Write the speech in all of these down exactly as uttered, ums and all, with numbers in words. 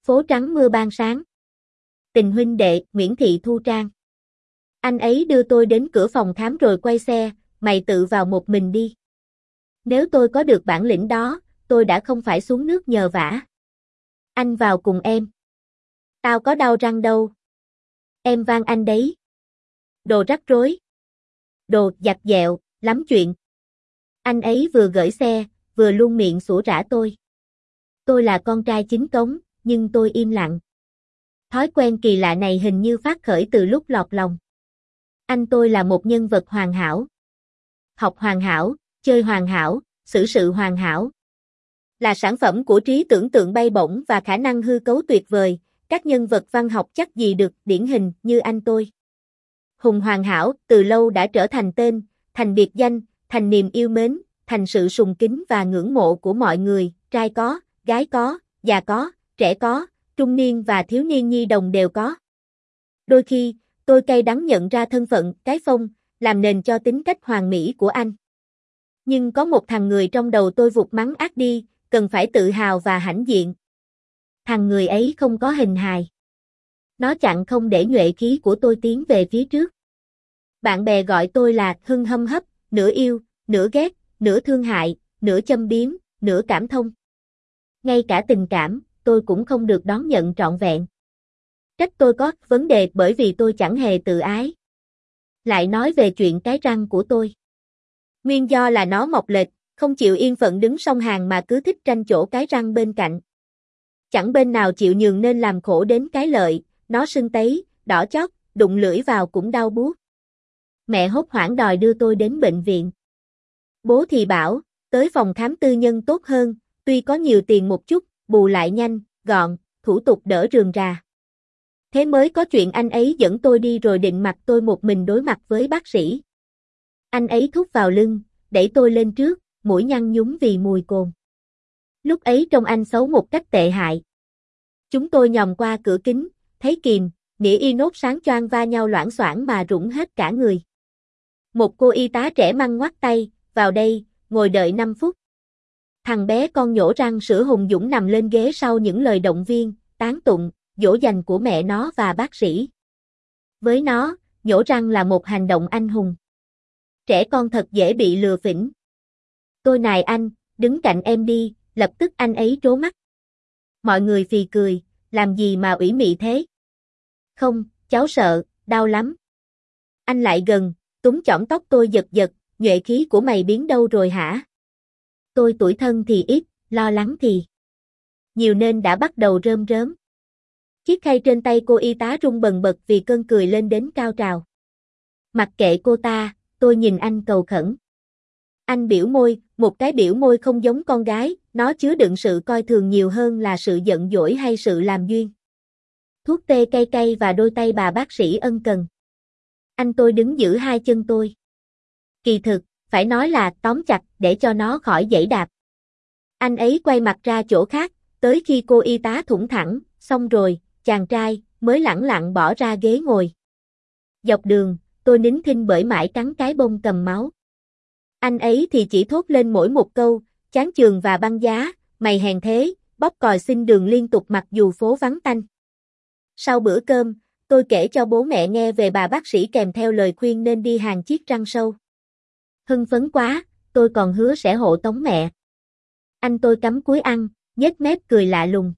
Phố trắng mưa ban sáng. Tình huynh đệ, Nguyễn Thị Thu Trang. Anh ấy đưa tôi đến cửa phòng khám rồi quay xe, mày tự vào một mình đi. Nếu tôi có được bản lĩnh đó, tôi đã không phải xuống nước nhờ vả. Anh vào cùng em. Tao có đau răng đâu. Em van anh đấy. Đồ rắc rối. Đồ giặt dẹo, lắm chuyện. Anh ấy vừa gửi xe, vừa luôn miệng sủa rả tôi. Tôi là con trai chính cống, nhưng tôi im lặng. Thói quen kỳ lạ này hình như phát khởi từ lúc lọt lòng. Anh tôi là một nhân vật hoàn hảo. Học hoàn hảo, chơi hoàn hảo, xử sự hoàn hảo. Là sản phẩm của trí tưởng tượng bay bổng và khả năng hư cấu tuyệt vời, các nhân vật văn học chắc gì được điển hình như anh tôi. Hùng hoàn hảo từ lâu đã trở thành tên, thành biệt danh, thành niềm yêu mến, thành sự sùng kính và ngưỡng mộ của mọi người, trai có, gái có, già có, trẻ có, trung niên và thiếu niên nhi đồng đều có. Đôi khi, tôi cay đắng nhận ra thân phận, cái phong, làm nền cho tính cách hoàn mỹ của anh. Nhưng có một thằng người trong đầu tôi vụt mắng ác đi, cần phải tự hào và hãnh diện. Thằng người ấy không có hình hài. Nó chặn không để nhuệ khí của tôi tiến về phía trước. Bạn bè gọi tôi là Hưng hâm hấp, nửa yêu, nửa ghét, nửa thương hại, nửa châm biếm, nửa cảm thông. Ngay cả tình cảm, tôi cũng không được đón nhận trọn vẹn. Trách tôi có vấn đề bởi vì tôi chẳng hề tự ái. Lại nói về chuyện cái răng của tôi. Nguyên do là nó mọc lệch, không chịu yên phận đứng song hàng mà cứ thích tranh chỗ cái răng bên cạnh. Chẳng bên nào chịu nhường nên làm khổ đến cái lợi, nó sưng tấy, đỏ chót, đụng lưỡi vào cũng đau buốt. Mẹ hốt hoảng đòi đưa tôi đến bệnh viện. Bố thì bảo, tới phòng khám tư nhân tốt hơn, tuy có nhiều tiền một chút, bù lại nhanh, gọn, thủ tục đỡ rườm rà. Thế mới có chuyện anh ấy dẫn tôi đi rồi định mặc tôi một mình đối mặt với bác sĩ. Anh ấy thúc vào lưng, đẩy tôi lên trước, mũi nhăn nhúm vì mùi cồn. Lúc ấy trông anh xấu một cách tệ hại. Chúng tôi nhòm qua cửa kính, thấy kìm, nĩa inox sáng choang va nhau loảng xoảng mà rủng hết cả người. Một cô y tá trẻ măng ngoắt tay, vào đây, ngồi đợi năm phút. Thằng bé con nhổ răng sữa hùng dũng nằm lên ghế sau những lời động viên, tán tụng, dỗ dành của mẹ nó và bác sĩ. Với nó, nhổ răng là một hành động anh hùng. Trẻ con thật dễ bị lừa phỉnh. Tôi nài anh, đứng cạnh em đi, lập tức anh ấy trố mắt. Mọi người phì cười, làm gì mà ủy mị thế? Không, cháu sợ, đau lắm. Anh lại gần, túm chỏm tóc tôi giật giật, nhuệ khí của mày biến đâu rồi hả? Tôi tủi thân thì ít, lo lắng thì nhiều nên đã bắt đầu rơm rớm. Chiếc khay trên tay cô y tá rung bần bật vì cơn cười lên đến cao trào. Mặc kệ cô ta, tôi nhìn anh cầu khẩn. Anh biểu môi, một cái biểu môi không giống con gái, nó chứa đựng sự coi thường nhiều hơn là sự giận dỗi hay sự làm duyên. Thuốc tê cay cay và đôi tay bà bác sĩ ân cần. Anh tôi đứng giữ hai chân tôi. Kỳ thực, phải nói là tóm chặt để cho nó khỏi giãy đạp. Anh ấy quay mặt ra chỗ khác, tới khi cô y tá thủng thẳng, xong rồi, chàng trai, mới lẳng lặng bỏ ra ghế ngồi. Dọc đường, tôi nín thinh bởi mãi cắn cái bông cầm máu. Anh ấy thì chỉ thốt lên mỗi một câu, chán chường và băng giá, mày hèn thế, bóp còi xin đường liên tục mặc dù phố vắng tanh. Sau bữa cơm, tôi kể cho bố mẹ nghe về bà bác sĩ kèm theo lời khuyên nên đi hàn chiếc răng sâu. Hưng phấn quá, tôi còn hứa sẽ hộ tống mẹ. Anh tôi cắm cúi ăn, nhếch mép cười lạ lùng.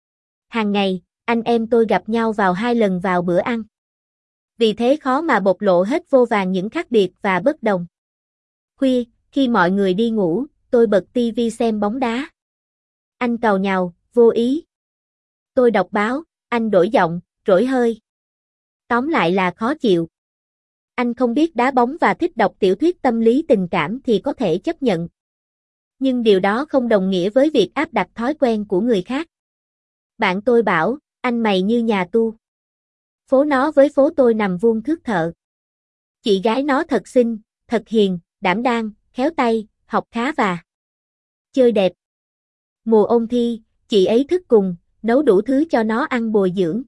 Hàng ngày, anh em tôi gặp nhau vào hai lần vào bữa ăn. Vì thế khó mà bộc lộ hết vô vàn những khác biệt và bất đồng. Khuya, khi mọi người đi ngủ, tôi bật tivi xem bóng đá. Anh càu nhàu, vô ý. Tôi đọc báo, anh đổi giọng, rỗi hơi. Tóm lại là khó chịu. Anh không biết đá bóng và thích đọc tiểu thuyết tâm lý tình cảm thì có thể chấp nhận. Nhưng điều đó không đồng nghĩa với việc áp đặt thói quen của người khác. Bạn tôi bảo, anh mày như nhà tu. Phố nó với phố tôi nằm vuông thước thợ. Chị gái nó thật xinh, thật hiền, đảm đang, khéo tay, học khá và chơi đẹp. Mùa ôn thi, chị ấy thức cùng, nấu đủ thứ cho nó ăn bồi dưỡng.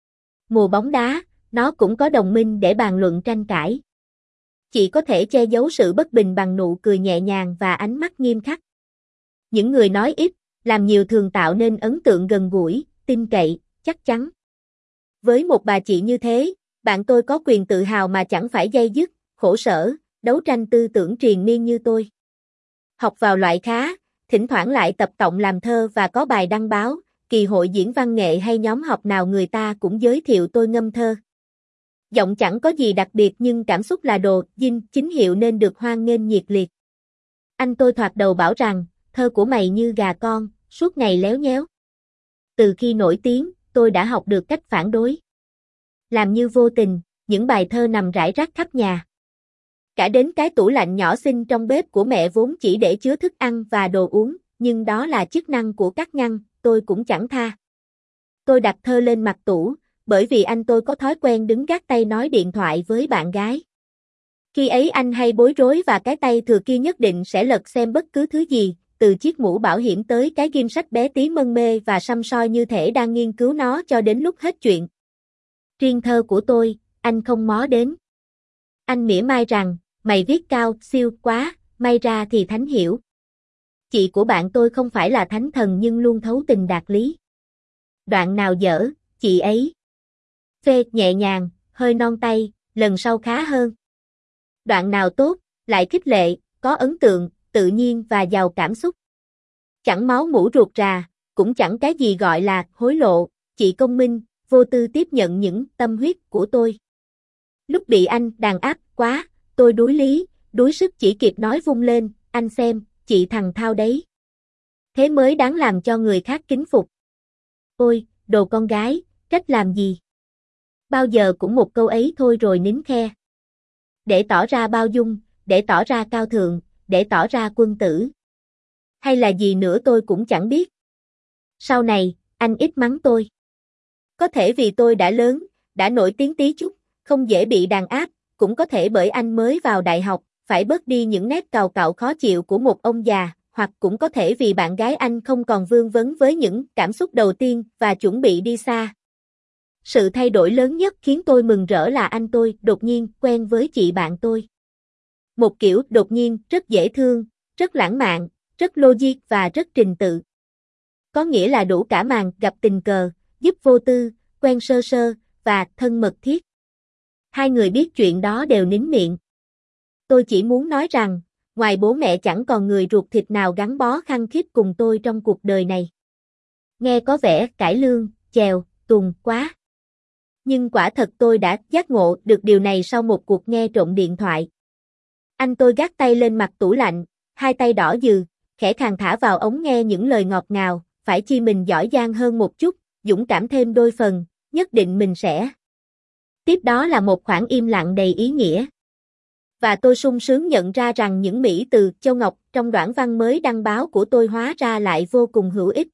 Mùa bóng đá, nó cũng có đồng minh để bàn luận tranh cãi. Chị có thể che giấu sự bất bình bằng nụ cười nhẹ nhàng và ánh mắt nghiêm khắc. Những người nói ít, làm nhiều thường tạo nên ấn tượng gần gũi, tin cậy, chắc chắn. Với một bà chị như thế, bạn tôi có quyền tự hào mà chẳng phải day dứt, khổ sở, đấu tranh tư tưởng triền miên như tôi. Học vào loại khá, thỉnh thoảng lại tập tọng làm thơ và có bài đăng báo, kỳ hội diễn văn nghệ hay nhóm học nào người ta cũng giới thiệu tôi ngâm thơ. Giọng chẳng có gì đặc biệt nhưng cảm xúc là đồ dinh chính hiệu nên được hoan nghênh nhiệt liệt. Anh tôi thoạt đầu bảo rằng, thơ của mày như gà con, suốt ngày léo nhéo. Từ khi nổi tiếng, tôi đã học được cách phản đối. Làm như vô tình, những bài thơ nằm rải rác khắp nhà. Cả đến cái tủ lạnh nhỏ xinh trong bếp của mẹ vốn chỉ để chứa thức ăn và đồ uống, nhưng đó là chức năng của các ngăn, tôi cũng chẳng tha. Tôi đặt thơ lên mặt tủ, bởi vì anh tôi có thói quen đứng gác tay nói điện thoại với bạn gái. Khi ấy anh hay bối rối và cái tay thừa kia nhất định sẽ lật xem bất cứ thứ gì, từ chiếc mũ bảo hiểm tới cái ghim sách bé tí mân mê và săm soi như thể đang nghiên cứu nó cho đến lúc hết chuyện. Riêng thơ của tôi, anh không mó đến. Anh mỉa mai rằng, mày viết cao, siêu, quá, may ra thì thánh hiểu. Chị của bạn tôi không phải là thánh thần nhưng luôn thấu tình đạt lý. Đoạn nào dở, chị ấy phê nhẹ nhàng, hơi non tay, lần sau khá hơn. Đoạn nào tốt, lại khích lệ, có ấn tượng, tự nhiên và giàu cảm xúc. Chẳng máu mủ ruột rà, cũng chẳng cái gì gọi là hối lộ, chị công minh, vô tư tiếp nhận những tâm huyết của tôi. Lúc bị anh đàn áp quá, tôi đuối lý, đuối sức chỉ kịp nói vung lên, anh xem, chị thằng thao đấy. Thế mới đáng làm cho người khác kính phục. Ôi, đồ con gái, trách làm gì? Bao giờ cũng một câu ấy thôi rồi nín khe. Để tỏ ra bao dung, để tỏ ra cao thượng, để tỏ ra quân tử. Hay là gì nữa tôi cũng chẳng biết. Sau này, anh ít mắng tôi. Có thể vì tôi đã lớn, đã nổi tiếng tí chút, không dễ bị đàn áp, cũng có thể bởi anh mới vào đại học, phải bớt đi những nét càu cạo khó chịu của một ông già, hoặc cũng có thể vì bạn gái anh không còn vương vấn với những cảm xúc đầu tiên và chuẩn bị đi xa. Sự thay đổi lớn nhất khiến tôi mừng rỡ là anh tôi đột nhiên quen với chị bạn tôi. Một kiểu đột nhiên rất dễ thương, rất lãng mạn, rất logic và rất trình tự. Có nghĩa là đủ cả màn gặp tình cờ, giúp vô tư, quen sơ sơ, và thân mật thiết. Hai người biết chuyện đó đều nín miệng. Tôi chỉ muốn nói rằng, ngoài bố mẹ chẳng còn người ruột thịt nào gắn bó khăng khít cùng tôi trong cuộc đời này. Nghe có vẻ cải lương, chèo, tuồng quá. Nhưng quả thật tôi đã giác ngộ được điều này sau một cuộc nghe trộm điện thoại. Anh tôi gác tay lên mặt tủ lạnh, hai tay đỏ dừ, khẽ khàng thả vào ống nghe những lời ngọt ngào, phải chi mình giỏi giang hơn một chút, dũng cảm thêm đôi phần, nhất định mình sẽ. Tiếp đó là một khoảng im lặng đầy ý nghĩa. Và tôi sung sướng nhận ra rằng những mỹ từ Châu Ngọc trong đoạn văn mới đăng báo của tôi hóa ra lại vô cùng hữu ích.